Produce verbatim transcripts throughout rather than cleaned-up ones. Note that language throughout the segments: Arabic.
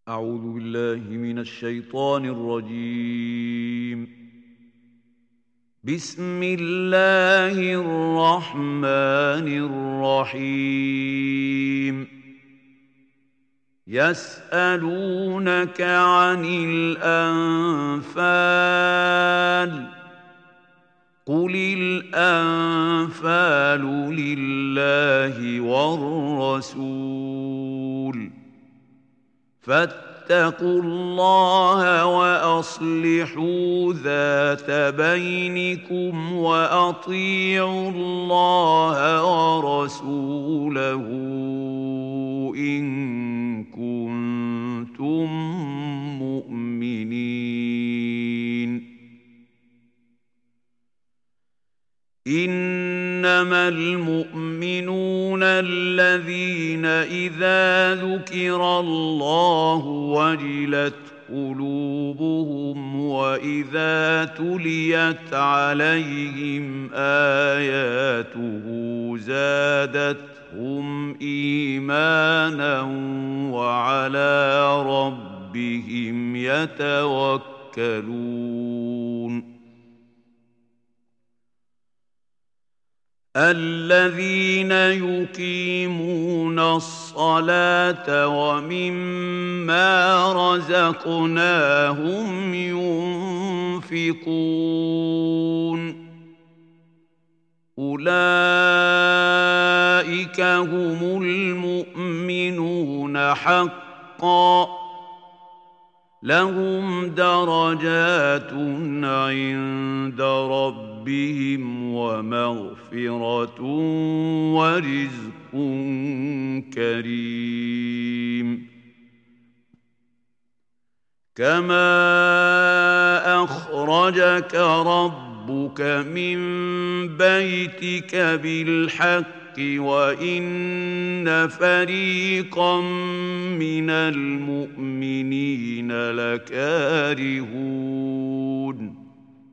أعوذ بالله من الشيطان الرجيم. بسم الله الرحمن الرحيم. يسألونك عن الأنفال قل الأنفال لله والرسول فاتقوا الله وأصلحوا ذات بينكم وأطيعوا الله ورسوله إن كنتم مؤمنين. إنما المؤمنون الذين إذا ذكر الله وجلت قلوبهم وإذا تليت عليهم آياته زادتهم إيمانا وعلى ربهم يتوكلون. الذين يقيمون الصلاة ومما رزقناهم ينفقون أولئك هم المؤمنون حقا لهم درجات عند ربهم ومغفرة ورزق كريم. كما أخرجك ربك من بيتك بالحق وإن فريقا من المؤمنين لكارهون.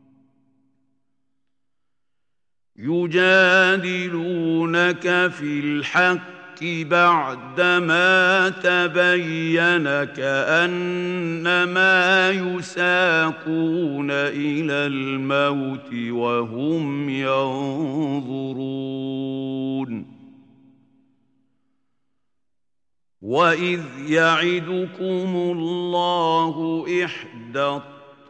يجادلونك في الحق بعدما تبين كأنما يساقون إلى الموت وهم ينظرون. وإذ يعدكم الله إحدى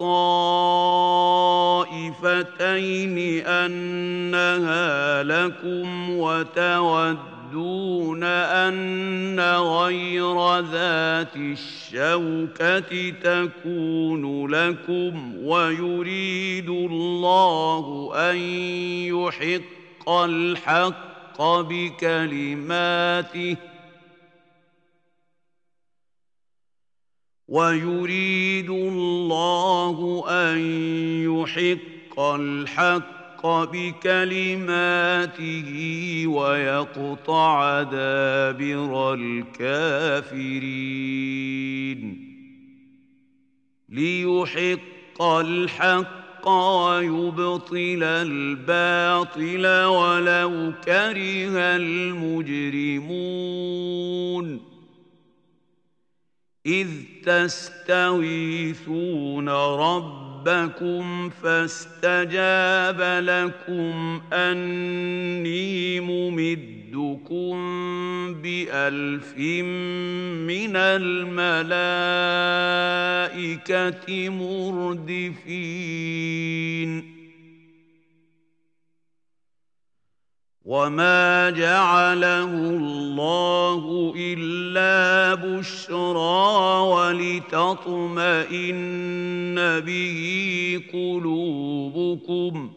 الطائفتين أنها لكم وتودون أن غير ذات الشوكة تكون لكم ويريد الله أن يحق الحق بكلماته ويريد الله أن يحق الحق بكلماته ويقطع دابر الكافرين. ليحق الحق ويبطل الباطل ولو كره المجرمون. إذ تستغيثون ربكم فاستجاب لكم أني ممدكم بألف من الملائكة مردفين. وما جعله الله إلا بشرى ولتطمئن به قلوبكم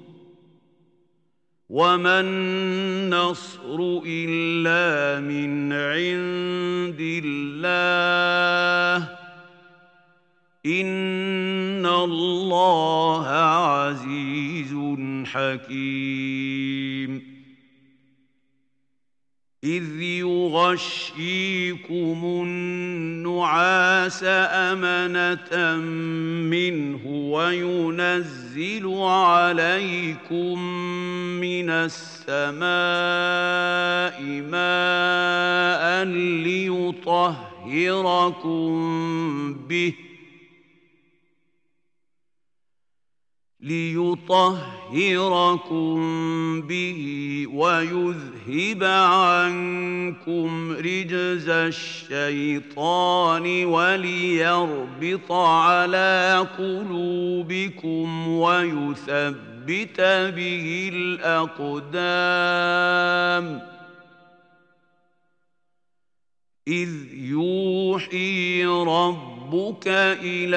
وما النصر إلا من عند الله إن الله عزيز حكيم. إذ يغشيكم النعاس أمنة منه وينزل عليكم من السماء ماء ليطهر ليطهركم به ليطهركم به ويذهب عنكم رجز الشيطان وليربط على قلوبكم ويثبت به الأقدام إذ يوحي ربك إلى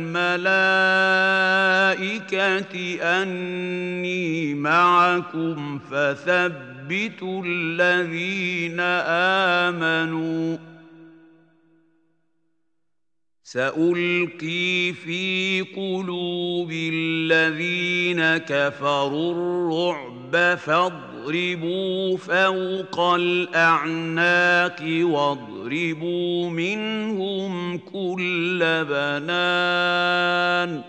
الملائكة أني معكم فثبتوا الذين آمنوا سألقي في قلوب الذين كفروا الرعب فاضربوا فوق الأعناق واضربوا منهم كل بنان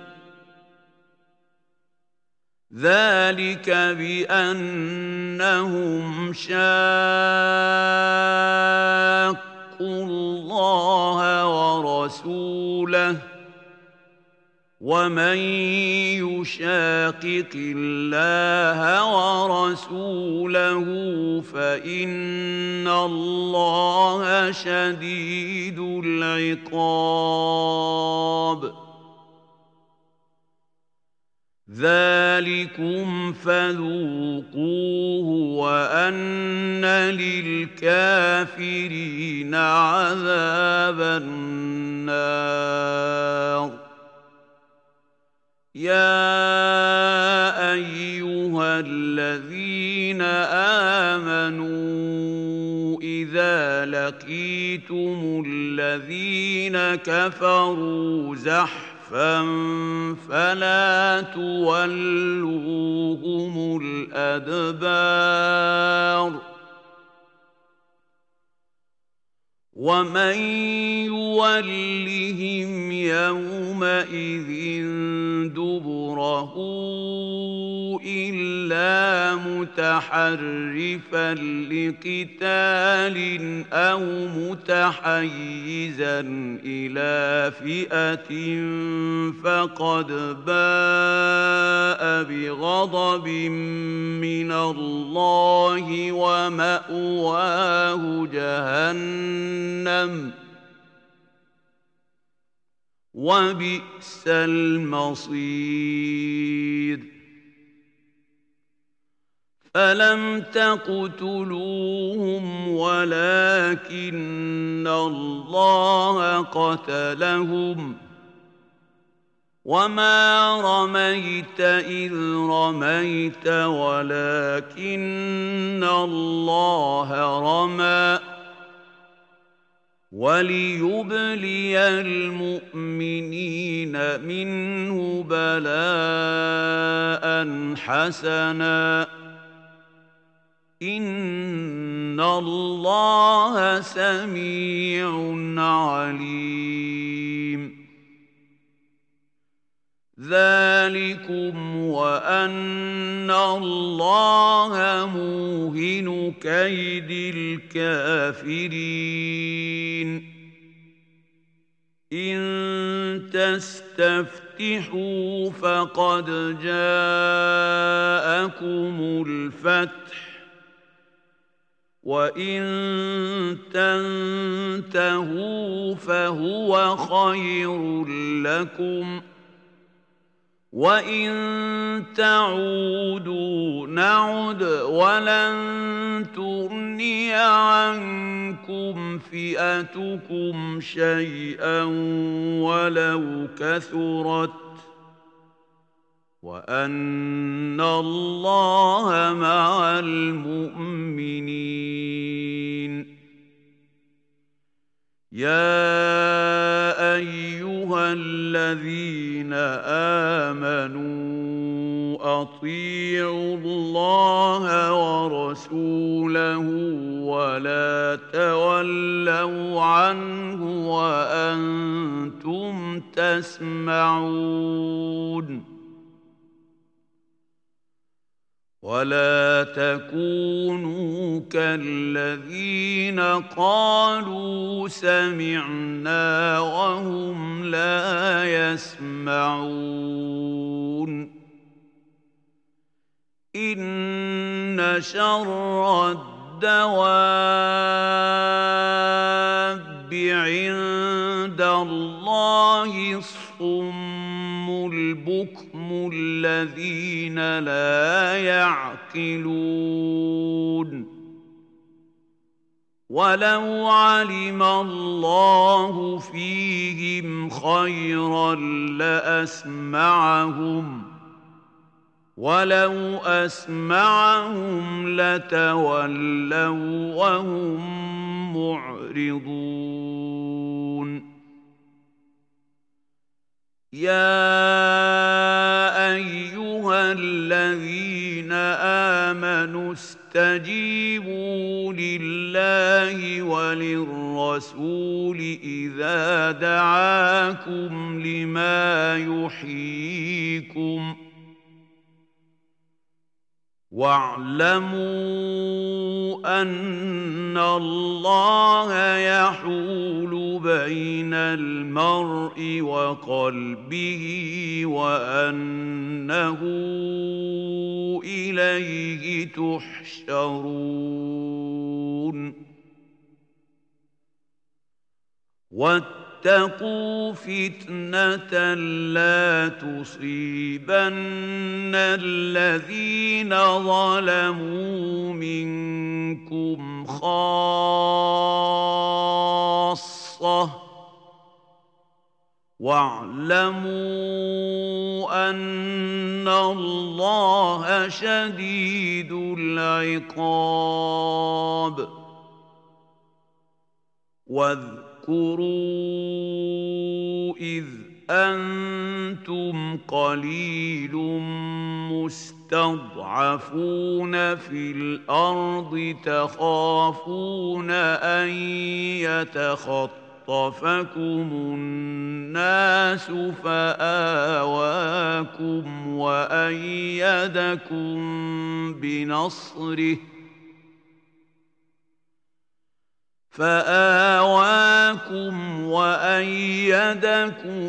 ذلك بأنهم شاقوا الله ورسوله ومن يشاقق الله ورسوله فإن الله شديد العقاب ذلكم فذوقوه وأن للكافرين عذاب النار يا أيها الذين آمنوا إذا لقيتم الذين كفروا زحفا فلا تولوهم الأدبار ومن يولهم يومئذ دبره إلا متحرفا لقتال أو متحيزا إلى فئة فقد باء بغضب من الله ومأواه جهنم وبئس المصير فلم تقتلوهم ولكن الله قتلهم وما رميت إذ رميت ولكن الله رمى وليبلي المؤمنين منه بلاء حسنا إن الله سميع عليم ذلكم وأن الله موهن كيد الكافرين إن تستفتحوا فقد جاءكم الفتح وإن تنتهوا فهو خير لكم وإن تعودوا نعد ولن تغني عنكم فئتكم شيئا ولو كثرت وأن الله مع المؤمنين يا أيها الذين آمنوا أطيعوا الله ورسوله ولا تولوا عنه وأنتم تسمعون ولا تكونوا كالذين قالوا سمعنا وهم لا يسمعون إن شر الدواب عند الله الصم البكم الذين لا يعقلون ولو علم الله فيهم خيرا لأسمعهم ولو أسمعهم لتولوا وهم معرضون يا أيها الذين آمنوا استجيبوا لله وللرسول إذا دعاكم لما يحييكم واعلموا أن الله يحول بين المرء وقلبه وأنه إليه تحشرون واتقوا فتنة لا تصيبن الذين ظلموا منكم خاصة واعلموا أن الله شديد العقاب واذكروا إذ أنتم قليل مستضعفون في الأرض تخافون أن يتخطفكم الناس فآواكم وأيدكم بنصره فآواكم وأيدكم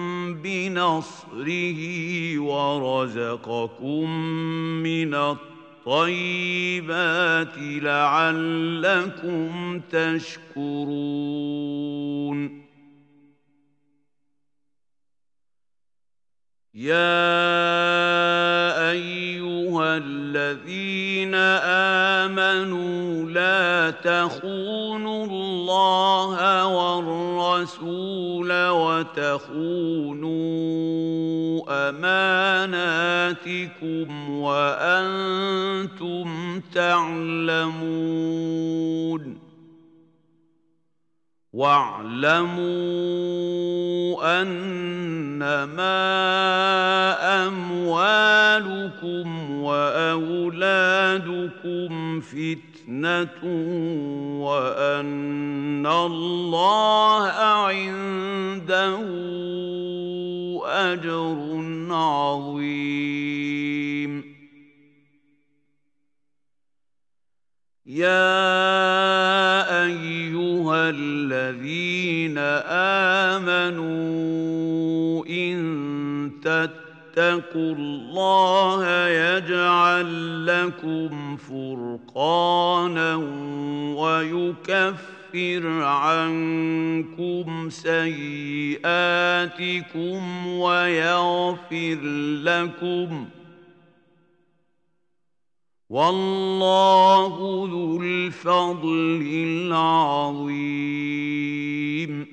بنصره ورزقكم من الطيبات لعلكم تشكرون يا أيها الذين آمنوا لا تخونوا الله والرسول وتخونوا أماناتكم وأنتم تعلمون واعلموا أنما أموالكم وأولادكم فتنة وأن الله عنده أجر عظيم يا أيها الذين آمنوا إن تتقوا الله يجعل لكم فرقانا ويكفر عنكم سيئاتكم ويغفر لكم والله ذو الفضل العظيم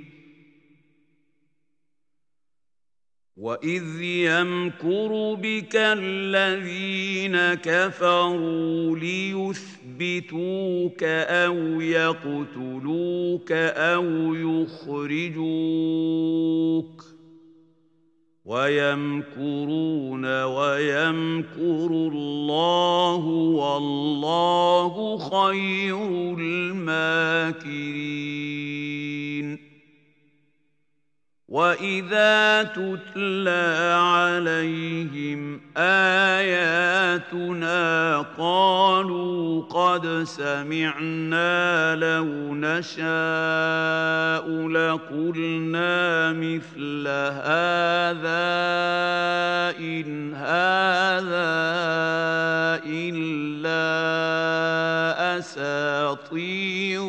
وإذ يمكر بك الذين كفروا ليثبتوك أو يقتلوك أو يخرجوك ويمكرون ويمكر الله والله خير الماكرين وإذا تتلى عليهم آياتنا قالوا قد سمعنا لو نشاء لقلنا مثل هذا إن هذا إلا أساطير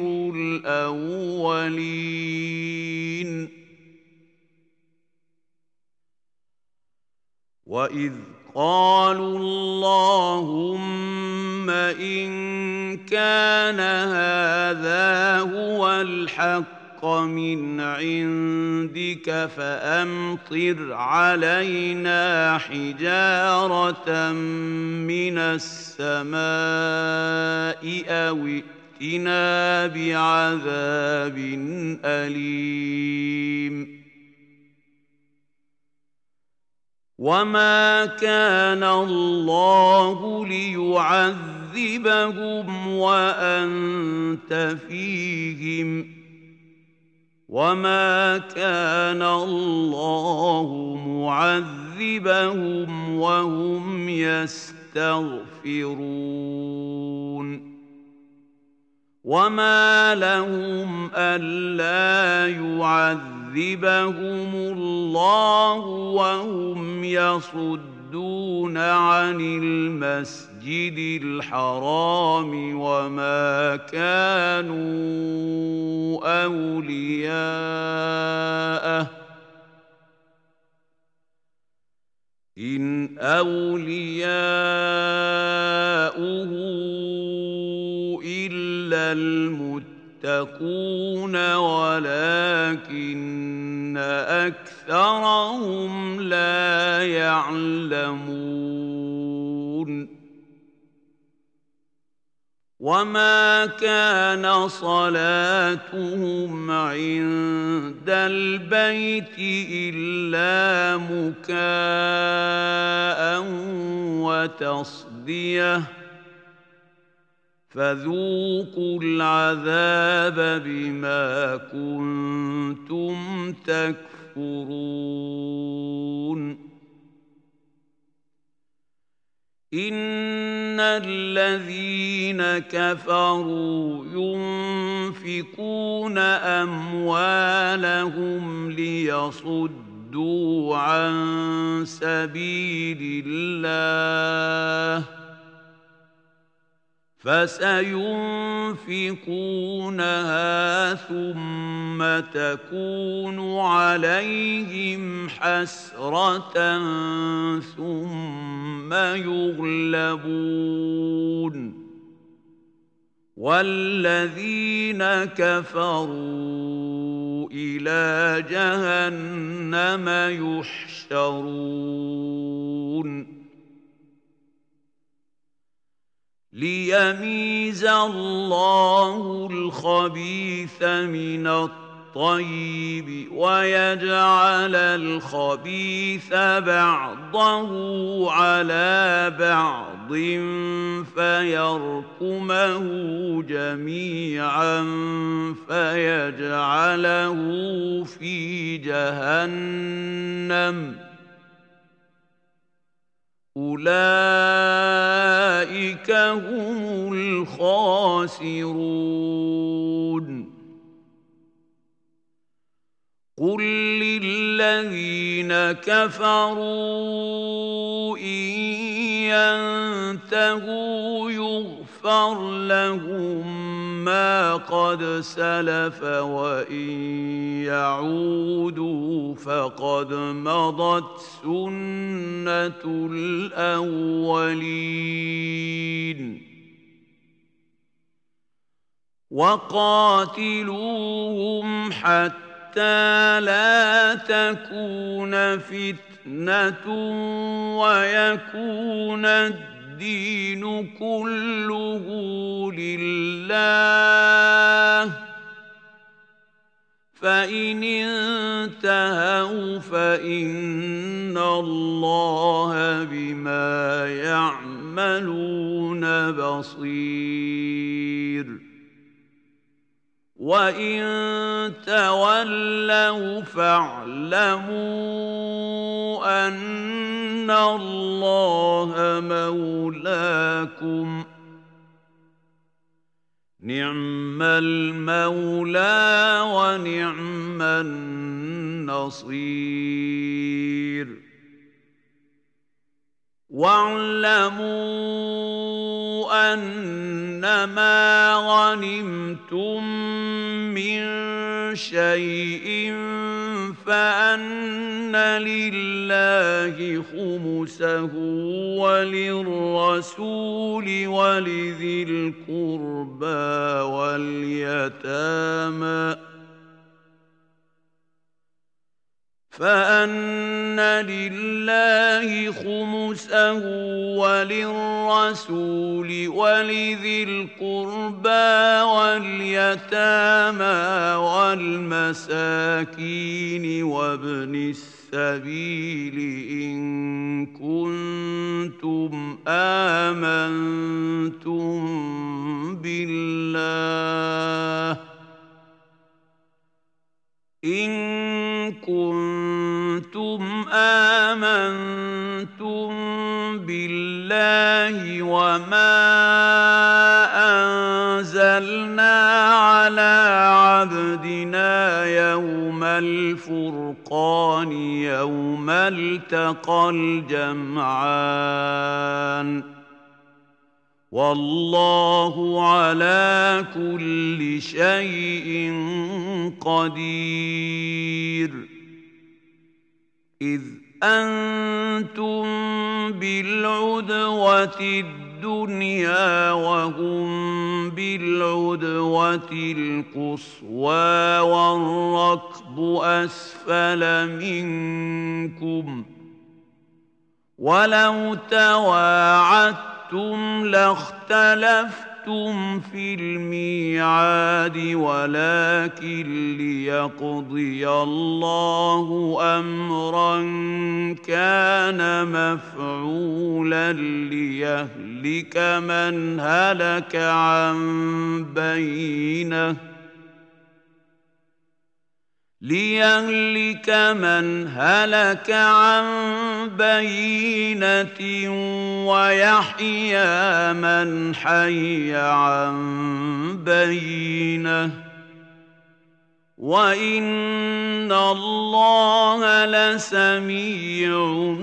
الأولين وإذ قالوا اللهم إن كان هذا هو الحق من عندك فأمطر علينا حجارة من السماء أو ائتنا بعذاب أليم وما كان الله ليعذبهم وأنت فيهم وما كان الله معذبهم وهم يستغفرون وما لهم ألا يعذبهم الله وهم يصدون عن المسجد الحرام وما كانوا أولياءه إن أولياؤه إلا المتقون ولكن أكثرهم لا يعلمون وما كان صلاتهم عند البيت إلا مكاء وتصديه فذوقوا العذاب بما كنتم تكفرون إن الذين كفروا ينفقون أموالهم ليصدوا عن سبيل الله فسينفقونها ثم تكون عليهم حسرة ثم يغلبون والذين كفروا إلى جهنم يحشرون ليميز الله الخبيث من الطيب ويجعل الخبيث بعضه على بعض فيركمه جميعا فيجعله في جهنم أولئك هم الخاسرون قل للذين كفروا إن ينتهوا يغفر لهم ما قد سلف وإن يعودوا فقد مضت سنة الأولين وقاتلوهم حتى لا تكون فتنة ويكون الدين كله لله فإن انتهوا فإن الله بما يعملون بصير وإن تولوا فاعلموا أن الله مولاكم نعم المولى ونعم النصير واعلموا أنما غنمتم من شيء فأن لله خمسه وللرسول ولذي القربى واليتامى فأن لله خمسه وللرسول ولذي القربى واليتامى والمساكين وابن السبيل إن كنتم آمنتم بالله إن كنتم آمنتم بالله وما أنزلنا على عبدنا يوم الفرقان يوم التقى الجمعان والله على كل شيء قدير إذ أنتم بالعدوة الدنيا وهم بالعدوة القصوى والركب أسفل منكم ولو تواعدتم لاختلفتم في الميعاد ولكن ليقضي الله أمرا كان مفعولا ليهلك من هلك عن بينه ليهلك من هلك عن بينة ويحيى من حي عن بينة وإن الله لسميع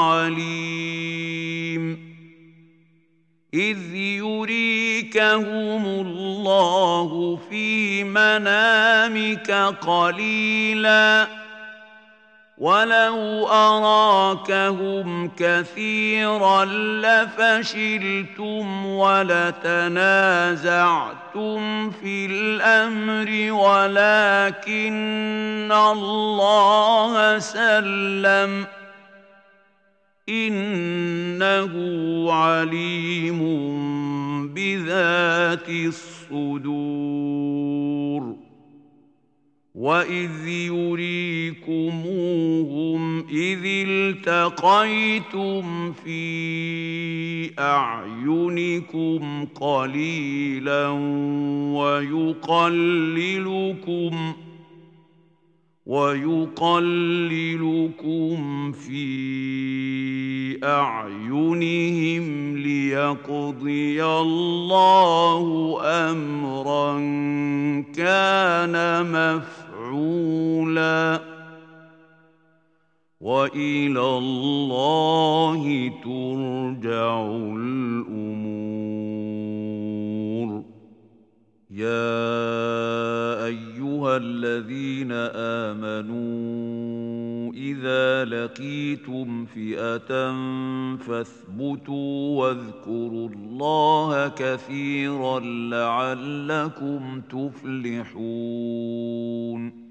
عليم إذ يريكهم الله في منامك قليلا ولو أراكهم كثيرا لفشلتم ولتنازعتم في الأمر ولكن الله سلم إنه عليم بذات الصدور وإذ يريكموهم إذ التقيتم في أعينكم قليلا ويقللكم ويقللكم في أعينهم ليقضي الله أمرا كان مفعولا وإلى الله ترجع الأمور يا أيها الذين آمنوا إذا لقيتم فئة فاثبتوا واذكروا الله كثيرا لعلكم تفلحون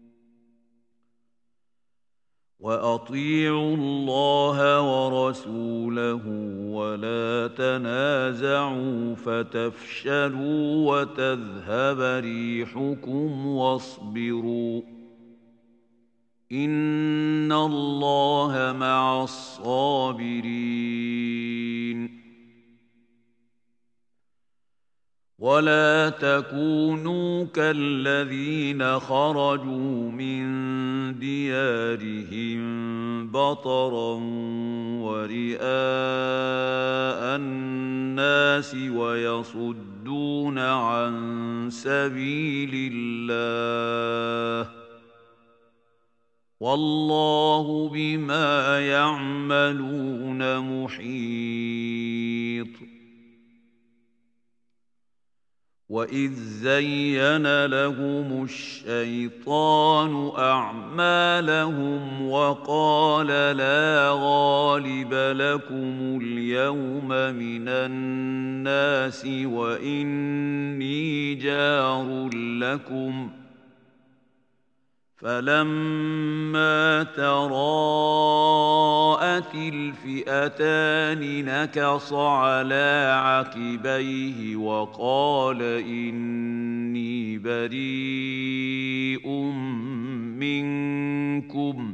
وأطيعوا الله ورسوله ولا تنازعوا فتفشلوا وتذهب ريحكم واصبروا إن الله مع الصابرين ولا تكونوا كالذين خرجوا من ديارهم بطرا ورئاء الناس ويصدون عن سبيل الله والله بما يعملون محيط. وإذ زين لهم الشيطان أعمالهم وقال لا غالب لكم اليوم من الناس وإني جار لكم فلما تراءت الفئتان نكص على عقبيه وقال إني بريء منكم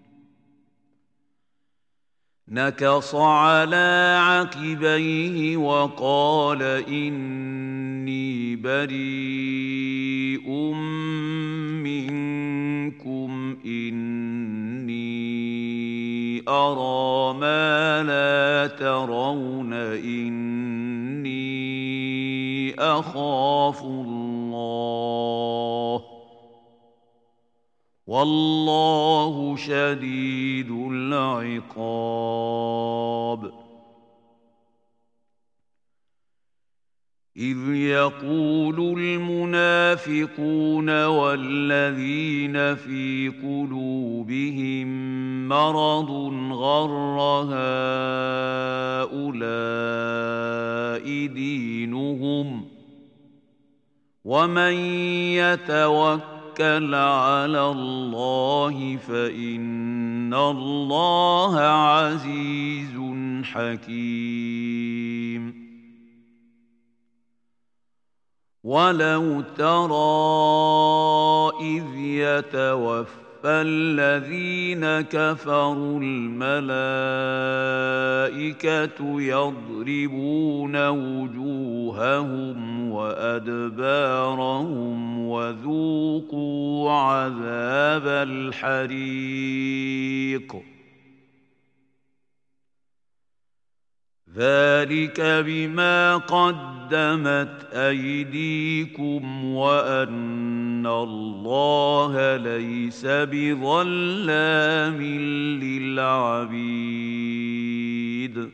نكص على عقبيه وقال إني بريء منكم إني أرى ما لا ترون إني أخاف الله والله شديد العقاب. إذ يقول المنافقون والذين في قلوبهم مرض غر هؤلاء دينهم ومن يتوكل على الله فإن الله عزيز حكيم. ولو ترى إذ يتوفى الذين كفروا الملائكة يضربون وجوههم وأدبارهم وذوقوا عذاب الحريق ذلك بما قدمت أيديكم وأن الله ليس بظلام للعبيد.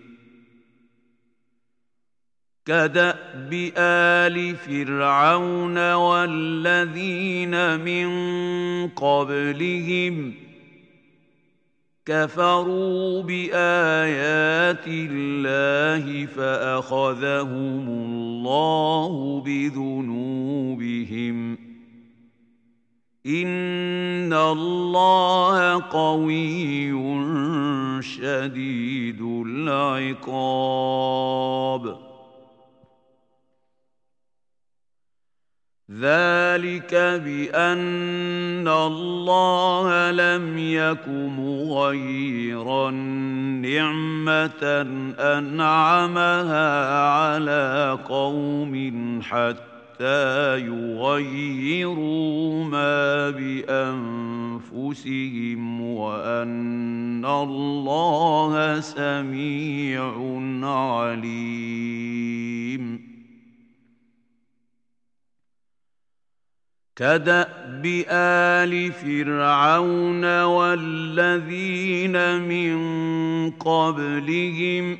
كدأب آل فرعون والذين من قبلهم كفروا بآيات الله فأخذهم الله بذنوبهم إن الله قوي شديد العقاب. ذلك بأن الله لم يك مغيرا نعمة أنعمها على قوم حتى يغيروا ما بأنفسهم وأن الله سميع عليم. كدأب آل فرعون والذين من قبلهم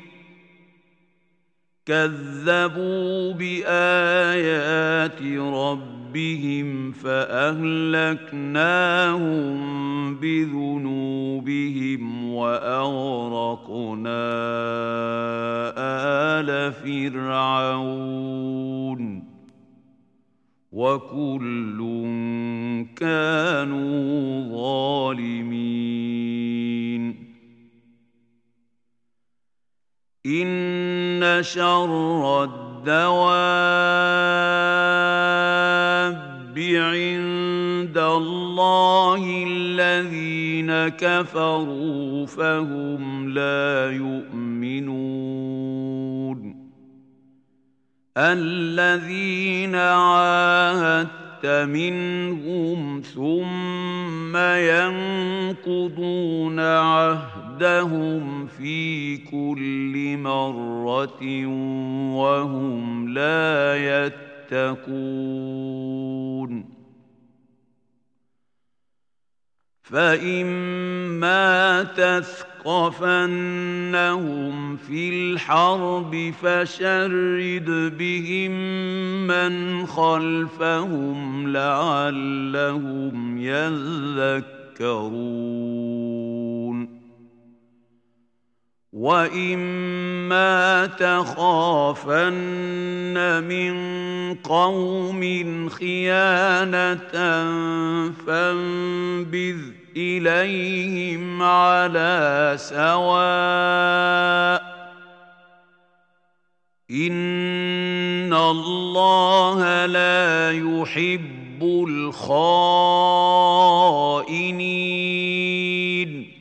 كذبوا بآيات ربهم فأهلكناهم بذنوبهم وأغرقنا آل فرعون وكل كانوا ظالمين. إن شر الدواب عند الله الذين كفروا فهم لا يؤمنون. الذين عاهدت منهم ثم ينقضون عهدهم في كل مرة وهم لا يتقون فإما تثقفنهم في الحرب فشرد بهم من خلفهم لعلهم يذكرون وإما تخافن من قوم خيانة فانبذ إليهم على سواء إن الله لا يحب الخائنين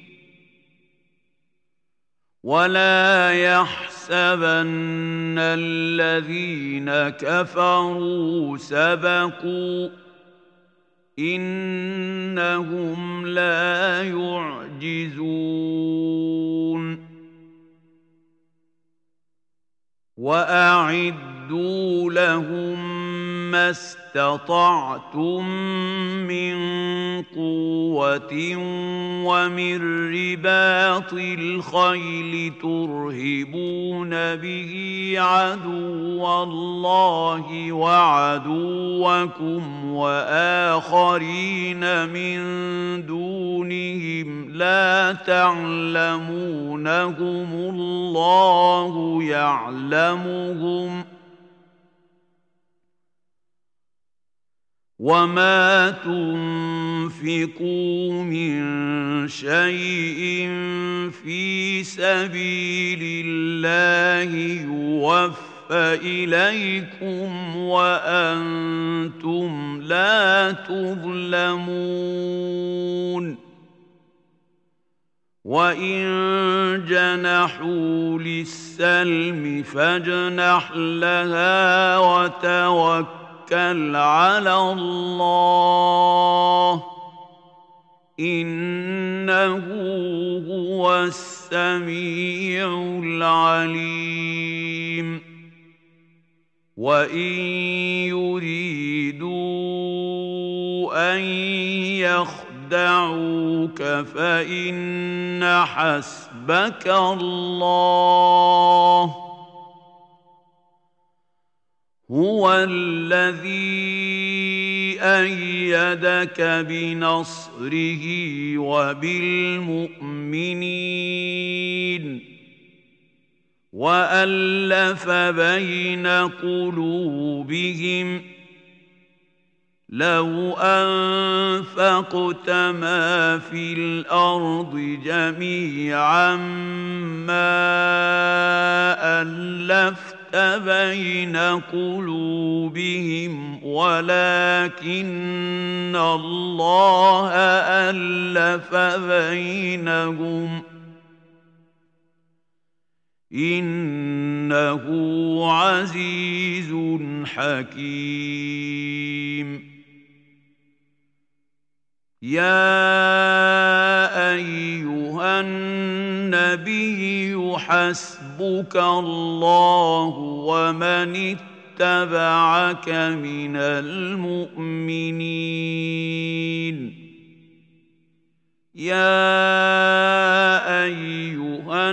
ولا يحسبن الذين كفروا سبقوا إنهم لا يعجزون وأعدوا لهم ما استطعتم من قوة ومن رباط الخيل ترهبون به عدو الله وعدوكم وآخرين من دونهم لا تعلمونهم الله يعلمهم وما تنفقوا من شيء في سبيل الله يوفى إليكم وأنتم لا تظلمون وإن جنحوا للسلم فاجنح لها وتوكل توكل على الله إنه هو السميع العليم وإن يريدوا أن يخدعوك فإن حسبك الله هو الذي أيدك بنصره وبالمؤمنين وألف بين قلوبهم لو أنفقت ما في الأرض جميعا ما ألفت بين قلوبهم ولكن الله ألف بينهم إنه عزيز حكيم يا أيها النبي حسبك الله ومن اتبعك من المؤمنين يا أيها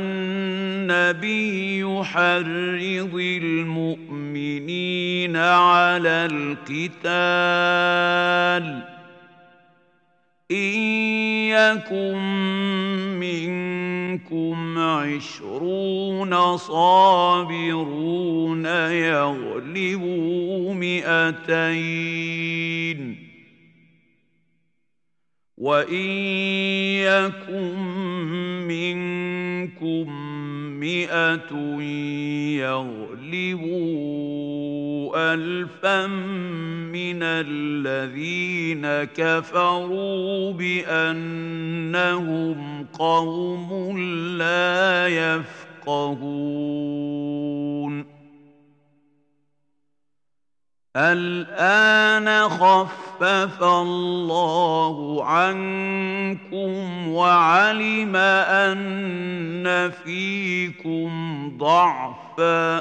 النبي حرض المؤمنين على القتال إن يكن منكم عشرون صابرون يغلبوا مئتين وإن يكن منكم مئة يغلبوا ألفا من الذين كفروا بأنهم قوم لا يفقهون الآن خفف الله عنكم وعلم أن فيكم ضعفا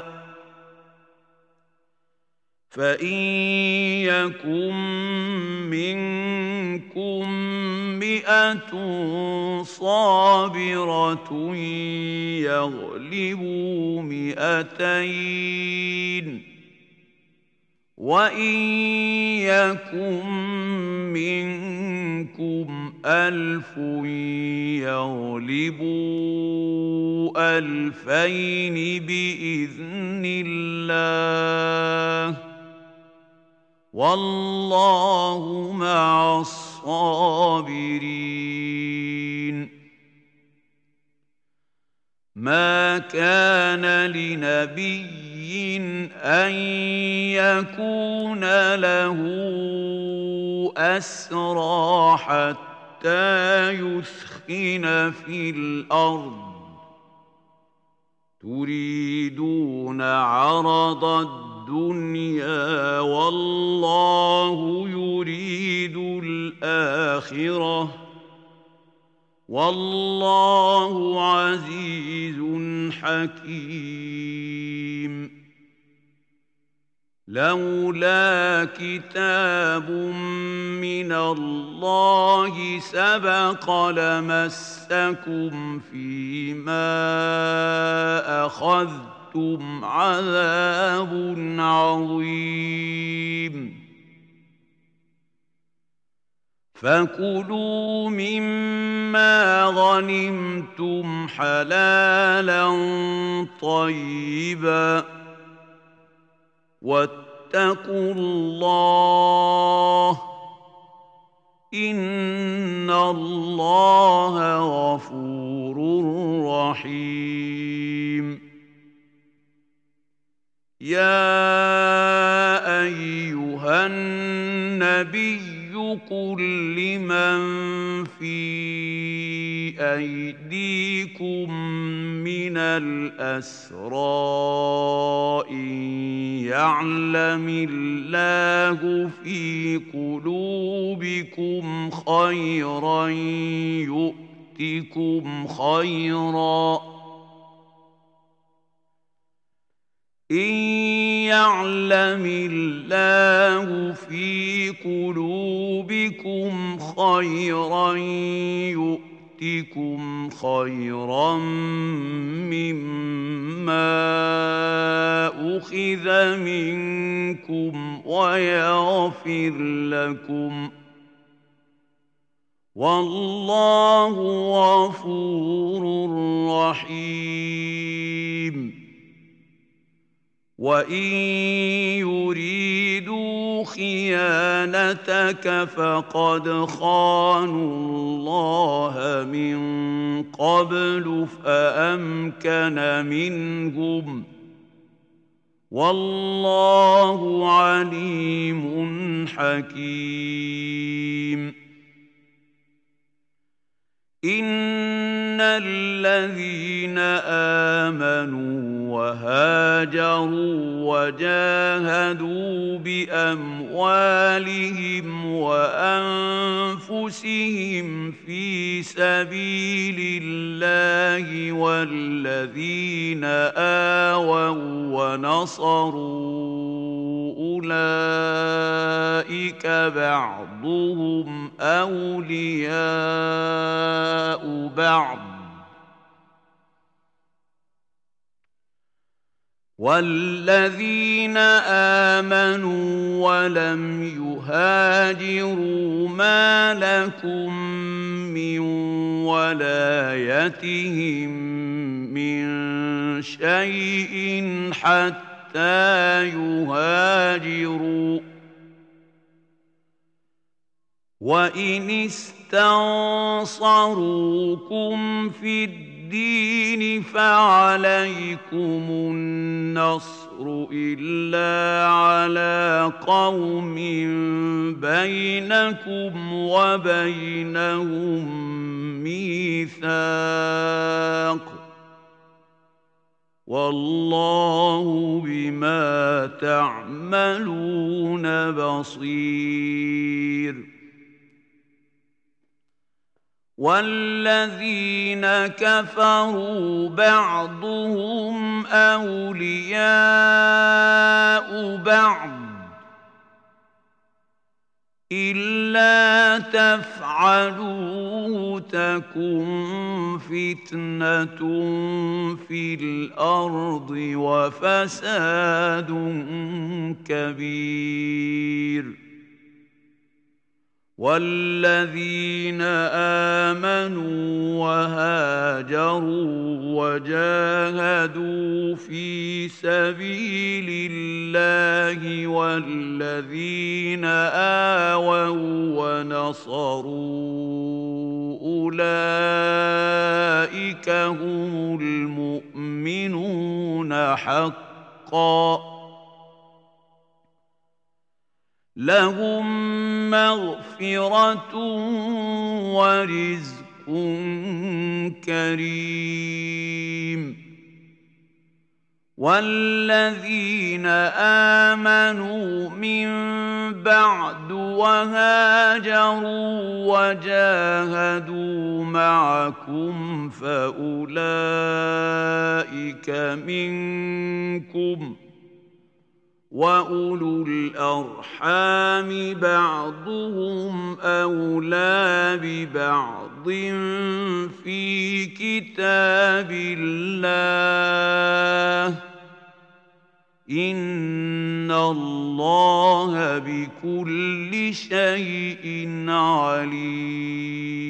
فإن يكن منكم مئة صابرة يغلبوا مئتين وإن يكن منكم ألف يغلبوا ألفين بإذن الله والله مع الصابرين. ما كان لنبي أن يكون له أسرى حتى يثخن في الأرض تريدون عرض الدنيا والله يريد الآخرة والله عزيز حكيم. لولا كتاب من الله سبق لمسكم فيما أخذتم عذاب عظيم فكلوا مما غنمتم حلالا طيبا واتقوا الله إن الله غفور رحيم. يا أيها النبي قل لمن في أيديكم من الأسرى إن يعلم الله في قلوبكم خيرا يؤتكم خيرا إن يعلم الله في قلوبكم خيرا يؤتكم خيرا مما أخذ منكم ويغفر لكم والله غفور رحيم. وإن يريدوا خيانتك فقد خانوا الله من قبل فأمكن منهم والله عليم حكيم. إن الذين آمنوا وهاجروا وجاهدوا بأموالهم وأنفسهم في سبيل الله والذين آووا ونصروا أولئك بعضهم أولياء بعض والذين آمنوا ولم يهاجروا ما لكم من ولايتهم من شيء حتى يهاجروا وإن استنصروكم في الدين فعليكم النصر إلا على قوم بينكم وبينهم ميثاق والله بما تعملون بصير والذين كفروا بعضهم أولياء بعض إلا تفعلوه تكن فتنة في الأرض وفساد كبير والذين آمنوا وهاجروا وجاهدوا في سبيل الله والذين آووا ونصروا أولئك هم المؤمنون حقا لهم مغفرة ورزق كريم والذين آمنوا من بعد وهاجروا وجاهدوا معكم فأولئك منكم وأولو الأرحام بعضهم أولى ببعض في كتاب الله إن الله بكل شيء عليم